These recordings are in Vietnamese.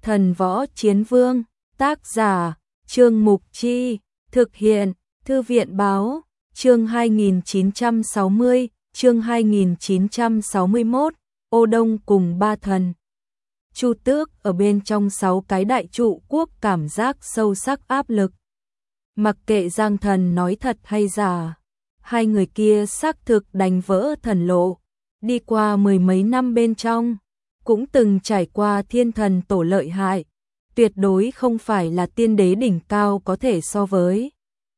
Thần Võ Chiến Vương, tác giả, Trương Mục Chi, thực hiện, Thư viện Báo, chương 2960, chương 2961, Ô Đông cùng ba thần. Chu Tước ở bên trong 6 cái đại trụ quốc cảm giác sâu sắc áp lực. Mặc kệ Giang Thần nói thật hay giả, hai người kia xác thực đánh vỡ thần lộ, đi qua mười mấy năm bên trong, cũng từng trải qua thiên thần tổ lợi hại, tuyệt đối không phải là tiên đế đỉnh cao có thể so với.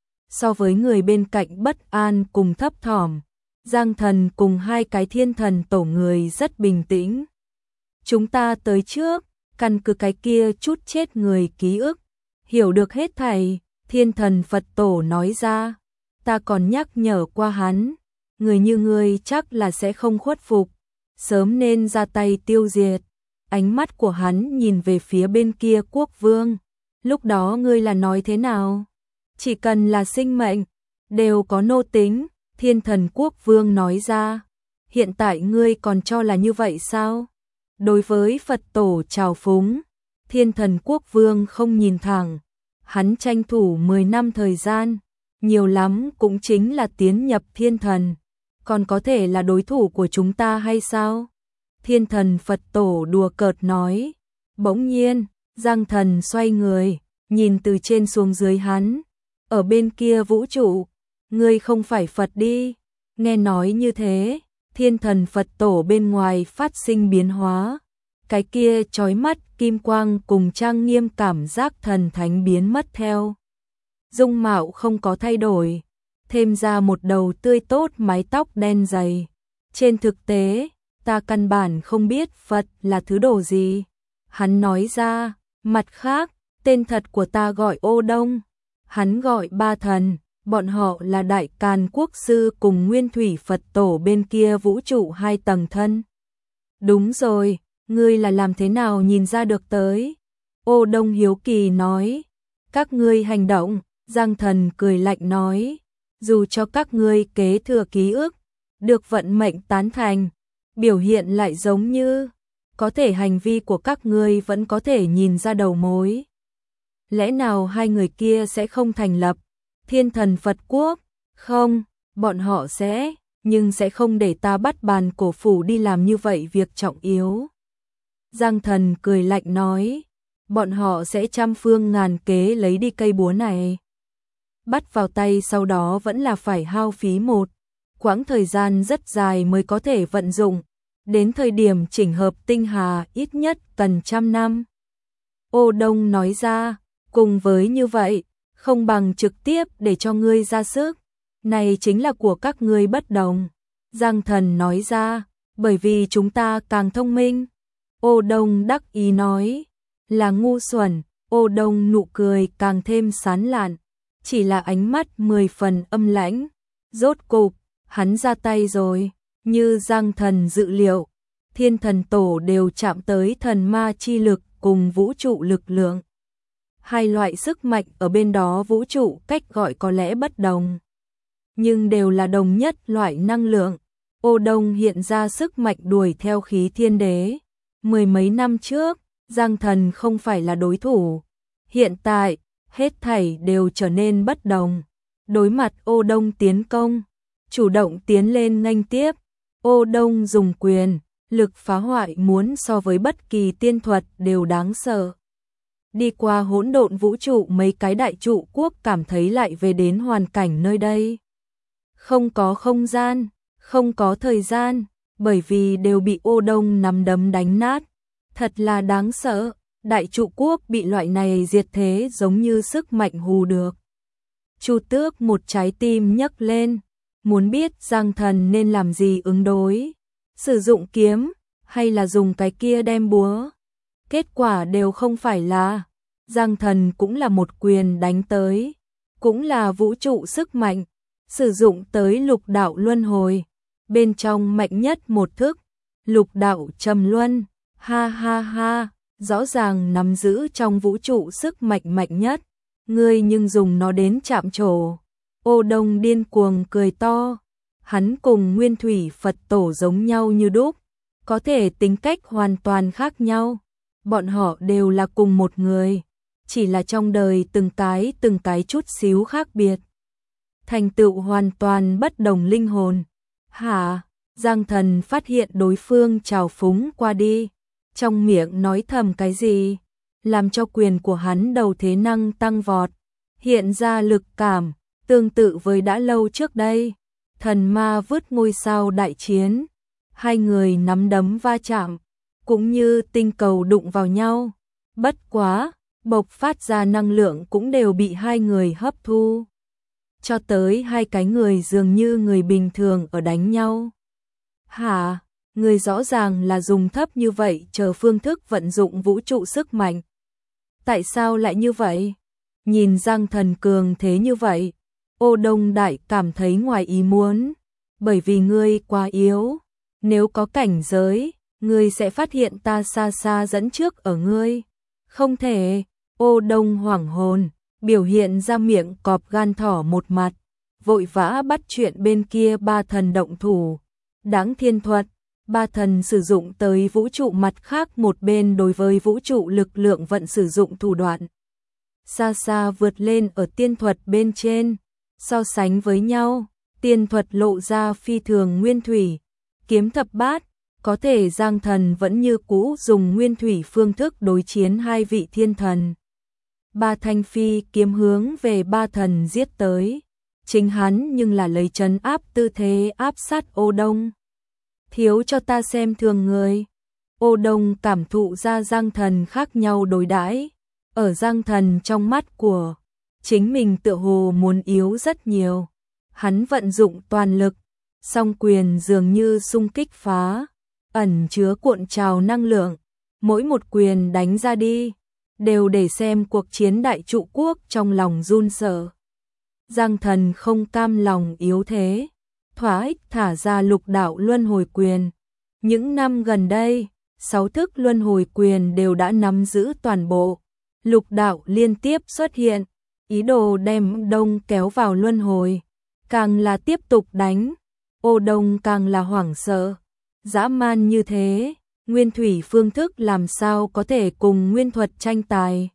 So với người bên cạnh bất an cùng thấp thỏm, Giang Thần cùng hai cái thiên thần tổ người rất bình tĩnh. Chúng ta tới trước, căn cứ cái kia chút chết người ký ức, hiểu được hết thảy, thiên thần Phật tổ nói ra. Ta còn nhắc nhở qua hắn, người như ngươi chắc là sẽ không khuất phục, sớm nên ra tay tiêu diệt. Ánh mắt của hắn nhìn về phía bên kia quốc vương. Lúc đó ngươi là nói thế nào? Chỉ cần là sinh mệnh, đều có nô tính, thiên thần quốc vương nói ra. Hiện tại ngươi còn cho là như vậy sao? Đối với Phật tổ trào phúng, thiên thần quốc vương không nhìn thẳng. Hắn tranh thủ 10 năm thời gian, nhiều lắm cũng chính là tiến nhập thiên thần. Còn có thể là đối thủ của chúng ta hay sao? Thiên thần Phật tổ đùa cợt nói. Bỗng nhiên, Giang Thần xoay người, nhìn từ trên xuống dưới hắn. Ở bên kia vũ trụ, ngươi không phải Phật đi. Nghe nói như thế, thiên thần Phật tổ bên ngoài phát sinh biến hóa. Cái kia chói mắt kim quang cùng trang nghiêm cảm giác thần thánh biến mất theo. Dung mạo không có thay đổi, thêm ra một đầu tươi tốt mái tóc đen dày. Trên thực tế, ta căn bản không biết Phật là thứ đồ gì. Hắn nói ra, mặt khác, tên thật của ta gọi Ô Đông. Hắn gọi ba thần, bọn họ là Đại Càn Quốc Sư cùng Nguyên Thủy Phật Tổ bên kia vũ trụ 2 tầng thân. Đúng rồi, ngươi là làm thế nào nhìn ra được tới? Ô Đông hiếu kỳ nói, các ngươi hành động. Giang Thần cười lạnh nói, dù cho các ngươi kế thừa ký ức, được vận mệnh tán thành, biểu hiện lại giống như, có thể hành vi của các ngươi vẫn có thể nhìn ra đầu mối. Lẽ nào hai người kia sẽ không thành lập thiên thần Phật quốc? Không, bọn họ sẽ, nhưng sẽ không để ta bắt bàn cổ phủ đi làm như vậy việc trọng yếu. Giang Thần cười lạnh nói, bọn họ sẽ trăm phương ngàn kế lấy đi cây búa này. Bắt vào tay sau đó vẫn là phải hao phí một quãng thời gian rất dài mới có thể vận dụng, đến thời điểm chỉnh hợp tinh hà ít nhất cần 100 năm. Ô Đông nói ra, cùng với như vậy, không bằng trực tiếp để cho ngươi ra sức, này chính là của các ngươi bất đồng. Giang Thần nói ra, bởi vì chúng ta càng thông minh. Ô Đông đắc ý nói, là ngu xuẩn. Ô Đông nụ cười càng thêm sán lạn, chỉ là ánh mắt 10 phần âm lãnh. Rốt cục, hắn ra tay rồi, như Giang Thần dự liệu, thiên thần tổ đều chạm tới thần ma chi lực cùng vũ trụ lực lượng. Hai loại sức mạnh ở bên đó vũ trụ cách gọi có lẽ bất đồng, nhưng đều là đồng nhất loại năng lượng. Ô Đông hiện ra sức mạnh đuổi theo khí thiên đế. Mười mấy năm trước, Giang Thần không phải là đối thủ. Hiện tại, hết thảy đều trở nên bất đồng. Đối mặt Ô Đông tiến công, chủ động tiến lên nghênh tiếp. Ô Đông dùng quyền, lực phá hoại muốn so với bất kỳ tiên thuật đều đáng sợ. Đi qua hỗn độn vũ trụ, mấy cái đại trụ quốc cảm thấy lại về đến hoàn cảnh nơi đây. Không có không gian, không có thời gian, bởi vì đều bị Ô Đông nắm đấm đánh nát. Thật là đáng sợ, đại trụ quốc bị loại này diệt thế giống như sức mạnh hù được. Chu Tước một trái tim nhấc lên, muốn biết Giang Thần nên làm gì ứng đối. Sử dụng kiếm, hay là dùng cái kia đem búa. Kết quả đều không phải là. Giang Thần cũng là một quyền đánh tới, cũng là vũ trụ sức mạnh, sử dụng tới lục đạo luân hồi. Bên trong mạnh nhất một thức, lục đạo trầm luân, ha ha ha, rõ ràng nắm giữ trong vũ trụ sức mạnh mạnh nhất. Ngươi nhưng dùng nó đến chạm trổ. Ô Đông điên cuồng cười to, hắn cùng Nguyên Thủy Phật Tổ giống nhau như đúc, có thể tính cách hoàn toàn khác nhau, bọn họ đều là cùng một người, chỉ là trong đời từng cái chút xíu khác biệt. Thành tựu hoàn toàn bất đồng linh hồn. Hả? Giang Thần phát hiện đối phương trào phúng qua đi, trong miệng nói thầm cái gì, làm cho quyền của hắn đầu thế năng tăng vọt, hiện ra lực cảm, tương tự với đã lâu trước đây. Thần ma vứt ngôi sao đại chiến, hai người nắm đấm va chạm, cũng như tinh cầu đụng vào nhau. Bất quá, bộc phát ra năng lượng cũng đều bị hai người hấp thu. Cho tới hai cái người dường như người bình thường ở đánh nhau. Hả? Người rõ ràng là dùng thấp như vậy chờ phương thức vận dụng vũ trụ sức mạnh. Tại sao lại như vậy? Nhìn Giang Thần cường thế như vậy, Ô Đông Đại cảm thấy ngoài ý muốn. Bởi vì ngươi quá yếu, nếu có cảnh giới, ngươi sẽ phát hiện ta xa xa dẫn trước ở ngươi. Không thể. Ô Đông hoảng hồn, biểu hiện ra miệng cọp gan thỏ một mặt, vội vã bắt chuyện bên kia ba thần động thủ. Đáng thiên thuật, ba thần sử dụng tới vũ trụ mặt khác một bên đối với vũ trụ lực lượng vận sử dụng thủ đoạn. Xa xa vượt lên ở tiên thuật bên trên, so sánh với nhau, tiên thuật lộ ra phi thường nguyên thủy, kiếm thập bát, có thể Giang Thần vẫn như cũ dùng nguyên thủy phương thức đối chiến hai vị thiên thần. Ba thanh phi kiếm hướng về ba thần giết tới, chính hắn nhưng là lấy trấn áp tư thế áp sát Ô Đông. Thiếu cho ta xem thường người. Ô Đông cảm thụ ra Giang Thần khác nhau đối đãi, ở Giang Thần trong mắt của chính mình tựa hồ muốn yếu rất nhiều. Hắn vận dụng toàn lực, song quyền dường như xung kích phá, ẩn chứa cuộn trào năng lượng, mỗi một quyền đánh ra đi, đều để xem cuộc chiến đại trụ quốc trong lòng run sợ. Giang Thần không cam lòng yếu thế, thỏa ích thả ra lục đạo luân hồi quyền. Những năm gần đây, 6 thức luân hồi quyền đều đã nắm giữ toàn bộ. Lục đạo liên tiếp xuất hiện, ý đồ đem Đông kéo vào luân hồi. Càng là tiếp tục đánh, Ô Đông càng là hoảng sợ. Dã man như thế, nguyên thủy phương thức làm sao có thể cùng nguyên thuật tranh tài?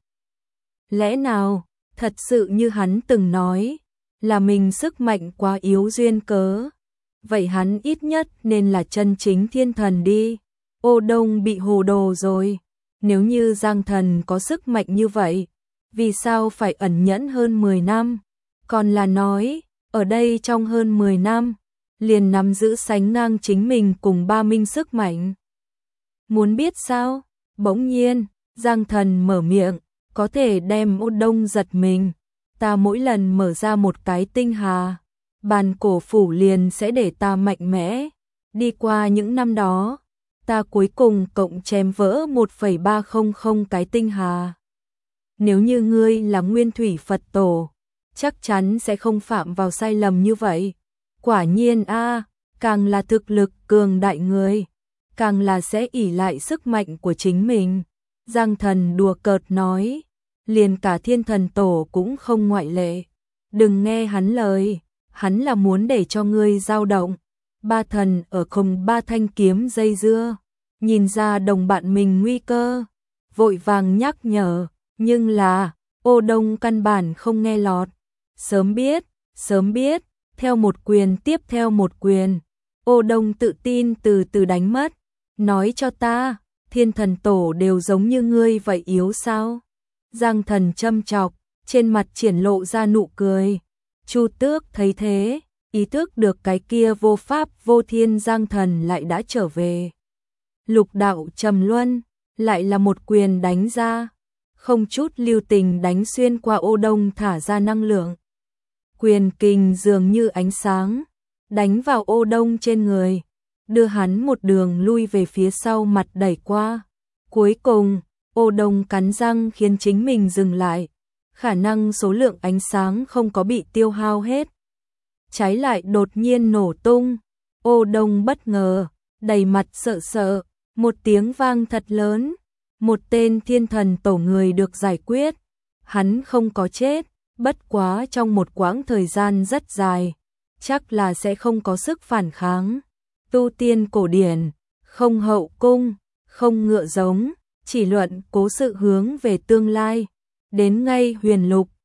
Lẽ nào, thật sự như hắn từng nói, là mình sức mạnh quá yếu duyên cớ? Vậy hắn ít nhất nên là chân chính thiên thần đi. Ô Đông bị hồ đồ rồi. Nếu như Giang Thần có sức mạnh như vậy, vì sao phải ẩn nhẫn hơn 10 năm? Còn là nói, ở đây trong hơn 10 năm, liền nắm giữ sánh ngang chính mình cùng ba minh sức mạnh. Muốn biết sao? Bỗng nhiên, Giang Thần mở miệng, có thể đem Ô Đông giật mình. Ta mỗi lần mở ra một cái tinh hà, bàn cổ phủ liền sẽ để ta mạnh mẽ. Đi qua những năm đó, ta cuối cùng cộng chém vỡ 1,300 cái tinh hà. Nếu như ngươi là nguyên thủy Phật tổ, chắc chắn sẽ không phạm vào sai lầm như vậy. Quả nhiên a, càng là thực lực cường đại người, càng là sẽ ỷ lại sức mạnh của chính mình. Giang Thần đùa cợt nói, liền cả thiên thần tổ cũng không ngoại lệ. Đừng nghe hắn lời, hắn là muốn để cho ngươi dao động. Ba thần ở cùng ba thanh kiếm dây dưa, nhìn ra đồng bạn mình nguy cơ, vội vàng nhắc nhở, nhưng là, Ô Đông căn bản không nghe lọt. Sớm biết, theo một quyền tiếp theo một quyền, Ô Đông tự tin từ từ đánh mất. Nói cho ta, thiên thần tổ đều giống như ngươi vậy yếu sao? Giang Thần châm chọc, trên mặt triển lộ ra nụ cười. Chu Tước thấy thế, ý thức được cái kia vô pháp vô thiên Giang Thần lại đã trở về. Lục đạo trầm luân, lại là một quyền đánh ra, không chút lưu tình đánh xuyên qua Ô Đông thả ra năng lượng. Quyền kình dường như ánh sáng, đánh vào Ô Đông trên người, đưa hắn một đường lui về phía sau mặt đẩy qua. Cuối cùng, Ô Đông cắn răng khiến chính mình dừng lại, khả năng số lượng ánh sáng không có bị tiêu hao hết. Trái lại đột nhiên nổ tung, Ô Đông bất ngờ, đầy mặt sợ sợ, một tiếng vang thật lớn, một tên thiên thần tổ người được giải quyết. Hắn không có chết, bất quá trong một quãng thời gian rất dài, chắc là sẽ không có sức phản kháng. Tu tiên cổ điển, không hậu cung, không ngựa giống, chỉ luận cố sự hướng về tương lai. Đến ngay huyền lục,